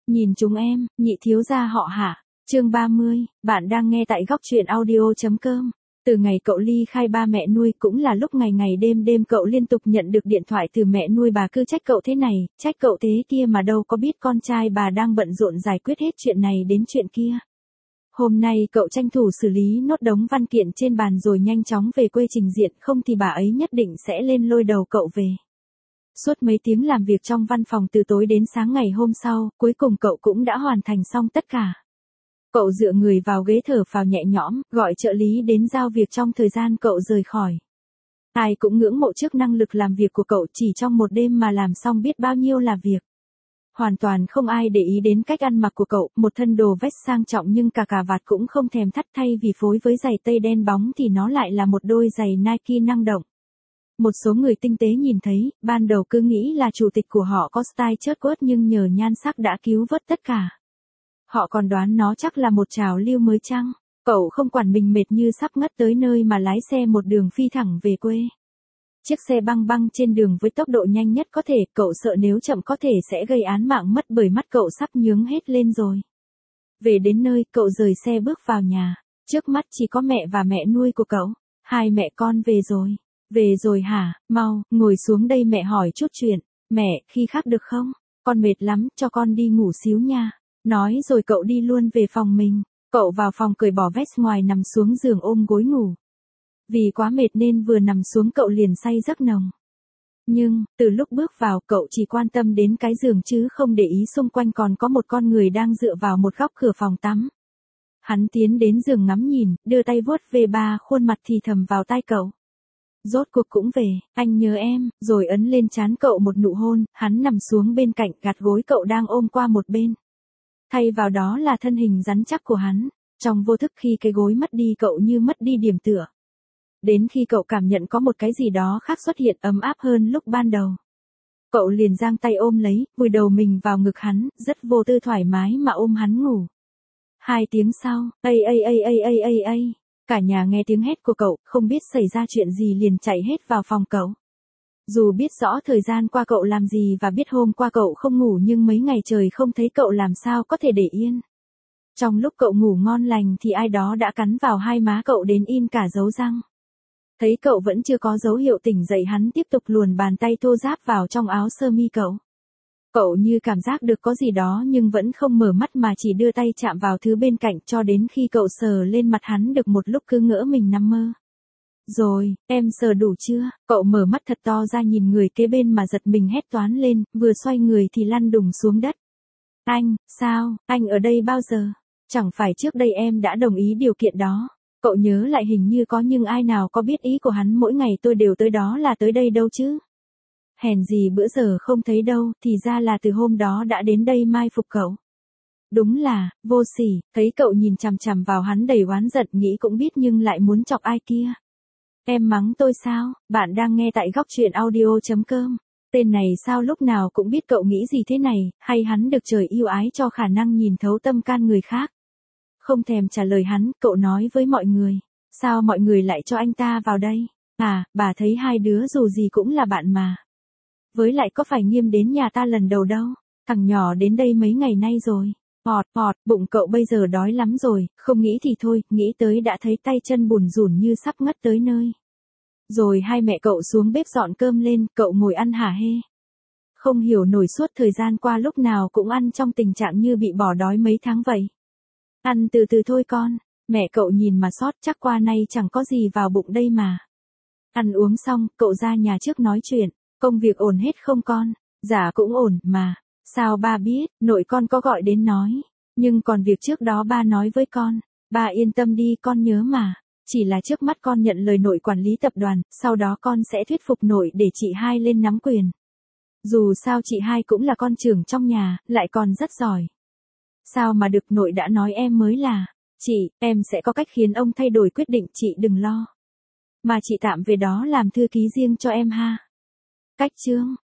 Nhìn chúng em, nhị thiếu gia họ Hạ. Chương 30, bạn đang nghe tại góc truyện audio.com. Từ ngày cậu ly khai ba mẹ nuôi cũng là lúc ngày ngày đêm đêm cậu liên tục nhận được điện thoại từ mẹ nuôi bà cứ trách cậu thế này, trách cậu thế kia mà đâu có biết con trai bà đang bận rộn giải quyết hết chuyện này đến chuyện kia. Hôm nay cậu tranh thủ xử lý nốt đống văn kiện trên bàn rồi nhanh chóng về quê trình diện, không thì bà ấy nhất định sẽ lên lôi đầu cậu về. Suốt mấy tiếng làm việc trong văn phòng từ tối đến sáng ngày hôm sau, cuối cùng cậu cũng đã hoàn thành xong tất cả. Cậu dựa người vào ghế thở phào nhẹ nhõm, gọi trợ lý đến giao việc trong thời gian cậu rời khỏi. Ai cũng ngưỡng mộ trước năng lực làm việc của cậu, chỉ trong một đêm mà làm xong biết bao nhiêu là việc. Hoàn toàn không ai để ý đến cách ăn mặc của cậu, một thân đồ vest sang trọng nhưng cả cà vạt cũng không thèm thắt, thay vì phối với giày tây đen bóng thì nó lại là một đôi giày Nike năng động. Một số người tinh tế nhìn thấy, ban đầu cứ nghĩ là chủ tịch của họ có style chớt quớt nhưng nhờ nhan sắc đã cứu vớt tất cả. Họ còn đoán nó chắc là một trào lưu mới chăng. Cậu không quản mình mệt như sắp ngất tới nơi mà lái xe một đường phi thẳng về quê. Chiếc xe băng băng trên đường với tốc độ nhanh nhất có thể, cậu sợ nếu chậm có thể sẽ gây án mạng mất bởi mắt cậu sắp nhướng hết lên rồi. Về đến nơi, cậu rời xe bước vào nhà. Trước mắt chỉ có mẹ và mẹ nuôi của cậu. Hai mẹ con về rồi. Về rồi hả, mau, ngồi xuống đây mẹ hỏi chút chuyện. Mẹ, khi khác được không? Con mệt lắm, cho con đi ngủ xíu nha. Nói rồi cậu đi luôn về phòng mình. Cậu vào phòng cởi bỏ vest ngoài nằm xuống giường ôm gối ngủ. Vì quá mệt nên vừa nằm xuống cậu liền say giấc nồng. Nhưng, từ lúc bước vào cậu chỉ quan tâm đến cái giường chứ không để ý xung quanh còn có một con người đang dựa vào một góc cửa phòng tắm. Hắn tiến đến giường ngắm nhìn, đưa tay vuốt về ba khuôn mặt thì thầm vào tai cậu. Rốt cuộc cũng về, anh nhớ em, rồi ấn lên trán cậu một nụ hôn, hắn nằm xuống bên cạnh gạt gối cậu đang ôm qua một bên. Thay vào đó là thân hình rắn chắc của hắn, trong vô thức khi cái gối mất đi cậu như mất đi điểm tựa. Đến khi cậu cảm nhận có một cái gì đó khác xuất hiện ấm áp hơn lúc ban đầu. Cậu liền giang tay ôm lấy, vùi đầu mình vào ngực hắn, rất vô tư thoải mái mà ôm hắn ngủ. 2 tiếng sau, ây. Cả nhà nghe tiếng hét của cậu, không biết xảy ra chuyện gì liền chạy hết vào phòng cậu. Dù biết rõ thời gian qua cậu làm gì và biết hôm qua cậu không ngủ nhưng mấy ngày trời không thấy cậu làm sao có thể để yên. Trong lúc cậu ngủ ngon lành thì ai đó đã cắn vào hai má cậu đến in cả dấu răng. Thấy cậu vẫn chưa có dấu hiệu tỉnh dậy hắn tiếp tục luồn bàn tay thô ráp vào trong áo sơ mi cậu. Cậu như cảm giác được có gì đó nhưng vẫn không mở mắt mà chỉ đưa tay chạm vào thứ bên cạnh cho đến khi cậu sờ lên mặt hắn được một lúc cứ ngỡ mình nằm mơ. Rồi, em sờ đủ chưa? Cậu mở mắt thật to ra nhìn người kế bên mà giật mình hét toáng lên, vừa xoay người thì lăn đùng xuống đất. Anh, sao, anh ở đây bao giờ? Chẳng phải trước đây em đã đồng ý điều kiện đó. Cậu nhớ lại hình như có nhưng ai nào có biết ý của hắn mỗi ngày tôi đều tới đó là tới đây đâu chứ? Hèn gì bữa giờ không thấy đâu, thì ra là từ hôm đó đã đến đây mai phục cậu. Đúng là, vô sỉ, thấy cậu nhìn chằm chằm vào hắn đầy oán giận nghĩ cũng biết nhưng lại muốn chọc ai kia. Em mắng tôi sao? Bạn đang nghe tại góc truyện audio.com. Tên này sao lúc nào cũng biết cậu nghĩ gì thế này, hay hắn được trời yêu ái cho khả năng nhìn thấu tâm can người khác. Không thèm trả lời hắn, cậu nói với mọi người. Sao mọi người lại cho anh ta vào đây? À, bà thấy hai đứa dù gì cũng là bạn mà. Với lại có phải Nghiêm đến nhà ta lần đầu đâu, thằng nhỏ đến đây mấy ngày nay rồi. Bụng cậu bây giờ đói lắm rồi, không nghĩ thì thôi, nghĩ tới đã thấy tay chân bùn rủn như sắp ngất tới nơi. Rồi hai mẹ cậu xuống bếp dọn cơm lên, cậu ngồi ăn hả hê. Không hiểu nổi suốt thời gian qua lúc nào cũng ăn trong tình trạng như bị bỏ đói mấy tháng vậy. Ăn từ từ thôi con, mẹ cậu nhìn mà xót chắc qua nay chẳng có gì vào bụng đây mà. Ăn uống xong, cậu ra nhà trước nói chuyện, công việc ổn hết không con? Dạ cũng ổn mà. Sao ba biết, nội con có gọi đến nói. Nhưng còn việc trước đó ba nói với con. Ba yên tâm đi con nhớ mà. Chỉ là trước mắt con nhận lời nội quản lý tập đoàn, sau đó con sẽ thuyết phục nội để chị hai lên nắm quyền. Dù sao chị hai cũng là con trưởng trong nhà, lại còn rất giỏi. Sao mà được nội đã nói em mới là. Chị, em sẽ có cách khiến ông thay đổi quyết định chị đừng lo. Mà chị tạm về đó làm thư ký riêng cho em ha. Cách chương,